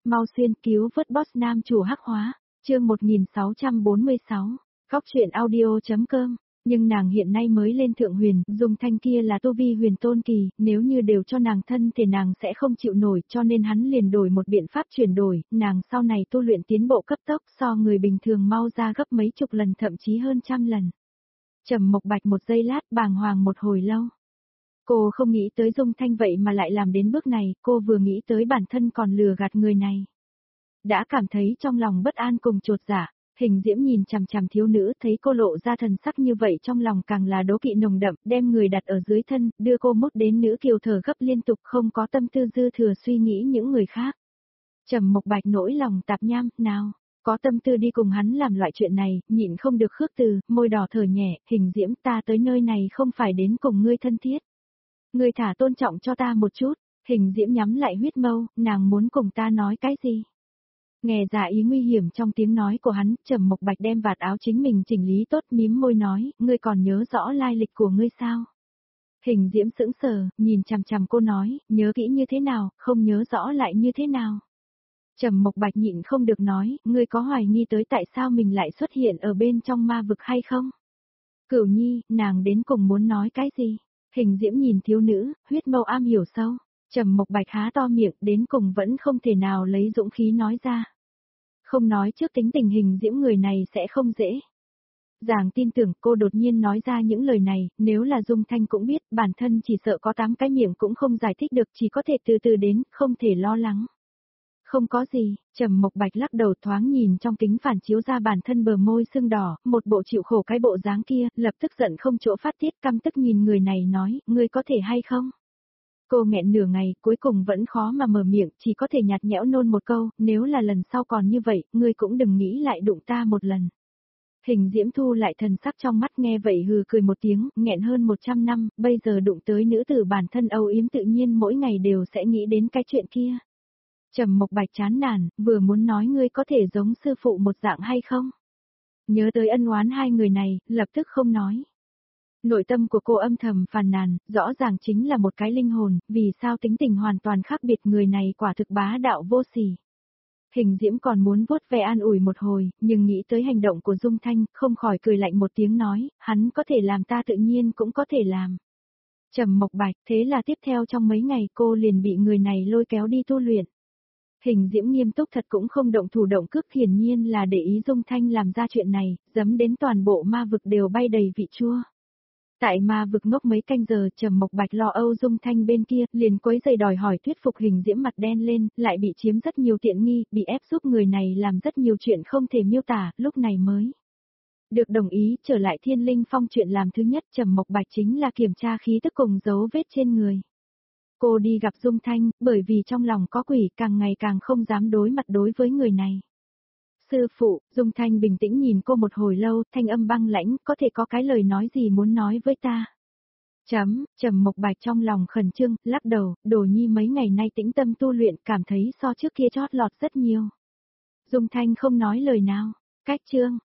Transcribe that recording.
Mau xuyên cứu vớt boss nam chủ hắc hóa, chương 1646, góc truyện audio.com. Nhưng nàng hiện nay mới lên thượng huyền, Dung Thanh kia là tu vi huyền tôn kỳ, nếu như đều cho nàng thân thì nàng sẽ không chịu nổi, cho nên hắn liền đổi một biện pháp chuyển đổi, nàng sau này tu luyện tiến bộ cấp tốc so người bình thường mau ra gấp mấy chục lần thậm chí hơn trăm lần. Trầm Mộc Bạch một giây lát bàng hoàng một hồi lâu. Cô không nghĩ tới Dung Thanh vậy mà lại làm đến bước này, cô vừa nghĩ tới bản thân còn lừa gạt người này. Đã cảm thấy trong lòng bất an cùng chột dạ. Hình Diễm nhìn chằm chằm thiếu nữ, thấy cô lộ ra thần sắc như vậy trong lòng càng là đố kỵ nồng đậm, đem người đặt ở dưới thân, đưa cô mút đến nữ kiều thở gấp liên tục, không có tâm tư dư thừa suy nghĩ những người khác. Trầm Mộc Bạch nỗi lòng tạp nham, nào, có tâm tư đi cùng hắn làm loại chuyện này, nhịn không được khước từ, môi đỏ thở nhẹ, Hình Diễm, ta tới nơi này không phải đến cùng ngươi thân thiết. Ngươi thả tôn trọng cho ta một chút. Hình Diễm nhắm lại huyết mâu, nàng muốn cùng ta nói cái gì? Nghe ra ý nguy hiểm trong tiếng nói của hắn, Trầm Mộc Bạch đem vạt áo chính mình chỉnh lý tốt, mím môi nói, ngươi còn nhớ rõ lai lịch của ngươi sao? Hình Diễm sững sờ, nhìn chằm chằm cô nói, nhớ kỹ như thế nào, không nhớ rõ lại như thế nào? Trầm Mộc Bạch nhịn không được nói, ngươi có hoài nghi tới tại sao mình lại xuất hiện ở bên trong ma vực hay không? Cửu Nhi, nàng đến cùng muốn nói cái gì? Hình Diễm nhìn thiếu nữ, huyết mâu am hiểu sâu. Trầm Mộc Bạch há to miệng, đến cùng vẫn không thể nào lấy dũng khí nói ra. Không nói trước tính tình Hình Diễm người này sẽ không dễ. Giàng tin tưởng cô đột nhiên nói ra những lời này, nếu là Dung Thanh cũng biết, bản thân chỉ sợ có 8 cái miệng cũng không giải thích được, chỉ có thể từ từ đến, không thể lo lắng. Không có gì, Trầm Mộc Bạch lắc đầu thoáng nhìn trong kính phản chiếu ra bản thân bờ môi sưng đỏ, một bộ chịu khổ cái bộ dáng kia, lập tức giận không chỗ phát tiết, căm tức nhìn người này nói, ngươi có thể hay không? Cô nghẹn nửa ngày, cuối cùng vẫn khó mà mở miệng, chỉ có thể nhạt nhẽo nôn một câu, nếu là lần sau còn như vậy, ngươi cũng đừng nghĩ lại đụng ta một lần. Hình Diễm thu lại thần sắc trong mắt nghe vậy hừ cười một tiếng, nghẹn hơn 100 năm, bây giờ đụng tới nữ tử bản thân âu yếm tự nhiên mỗi ngày đều sẽ nghĩ đến cái chuyện kia. Trầm Mộc Bạch chán nản, vừa muốn nói ngươi có thể giống sư phụ một dạng hay không? Nhớ tới ân oán hai người này, lập tức không nói. Nội tâm của cô âm thầm phàn nàn, rõ ràng chính là một cái linh hồn, vì sao tính tình hoàn toàn khác biệt, người này quả thực bá đạo vô sỉ. Hình Diễm còn muốn vuốt ve an ủi một hồi, nhưng nghĩ tới hành động của Dung Thanh, không khỏi cười lạnh một tiếng nói, hắn có thể làm ta tự nhiên cũng có thể làm. Trầm Mộc Bạch, thế là tiếp theo trong mấy ngày cô liền bị người này lôi kéo đi tu luyện. Hình Diễm nghiêm túc thật cũng không động thủ động cước, hiển nhiên là để ý Dung Thanh làm ra chuyện này, dấm đến toàn bộ ma vực đều bay đầy vị chua. Tại ma vực ngốc mấy canh giờ, Trầm Mộc Bạch lo âu Dung Thanh bên kia, liền quấy giày đòi hỏi thuyết phục Hình Diễm mặt đen lên, lại bị chiếm rất nhiều tiện nghi, bị ép giúp người này làm rất nhiều chuyện không thể miêu tả, lúc này mới được đồng ý trở lại Thiên Linh Phong. Chuyện làm thứ nhất Trầm Mộc Bạch chính là kiểm tra khí tức cùng dấu vết trên người. Cô đi gặp Dung Thanh, bởi vì trong lòng có quỷ càng ngày càng không dám đối mặt đối với người này. Sư phụ, Dung Thanh bình tĩnh nhìn cô một hồi lâu, thanh âm băng lãnh, có thể có cái lời nói gì muốn nói với ta? Trầm Mộc Bạch trong lòng khẩn trương, lắc đầu, Đồ Nhi mấy ngày nay tĩnh tâm tu luyện, cảm thấy so trước kia chót lọt rất nhiều. Dung Thanh không nói lời nào, cách chương.